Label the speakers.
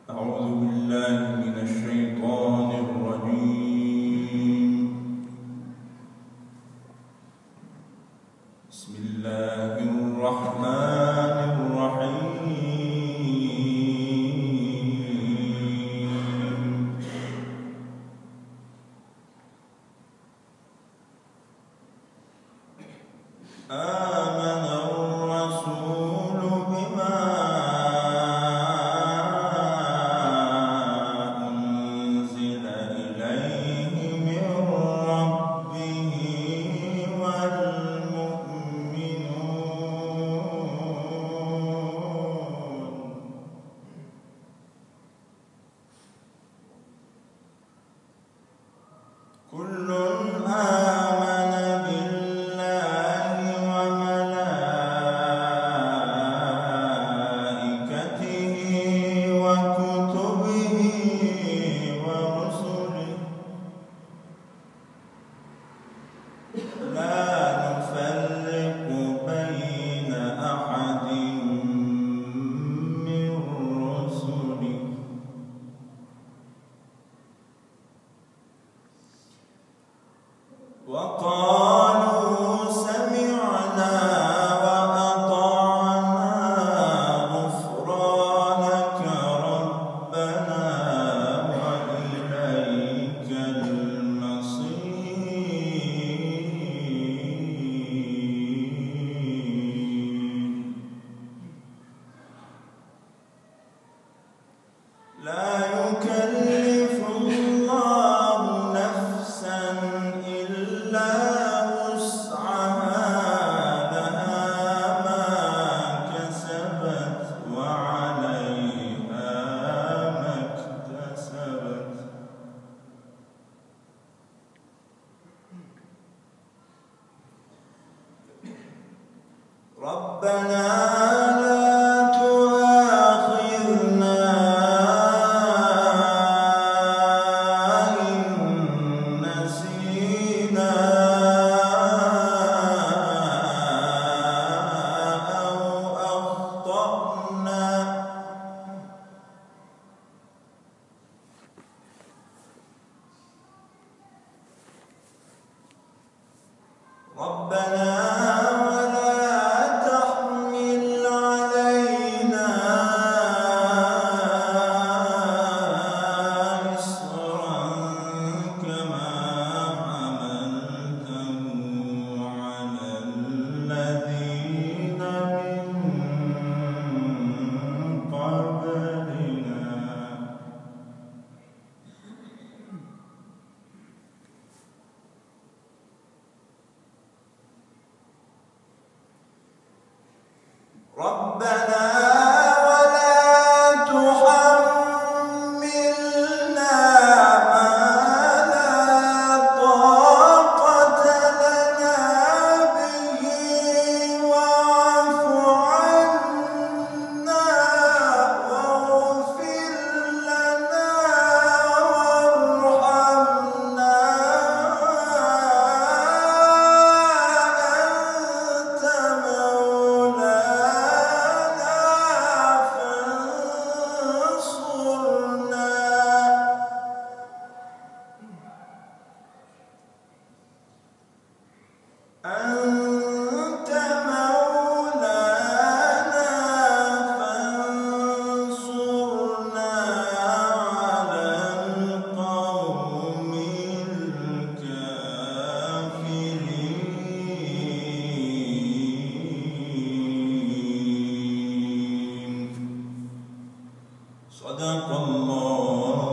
Speaker 1: أعوذ بالله من الشيطان الرجيم. بسم الله الرحمن الرحيم. آمن الرسول بما أنزل إليه من ربه والمؤمنون كل آمن بالله وملائكته وكتبه ورسله لا نفرق بين أحد من رسله وقالوا سمعنا وأطعنا غفرانك ربنا وإليك المصير لا يكلف الله نفسا إلا وسعها لها ما كسبت وعليها ما اكتسبت ربنا لا تؤاخذنا إن نسينا أو أخطأنا ربنا ربنا ولا تحملنا ما لا طاقة لنا به واعف عنا واغفر لنا وارحمنا أنت مولانا فانصرنا على القوم الكافرين. صدق الله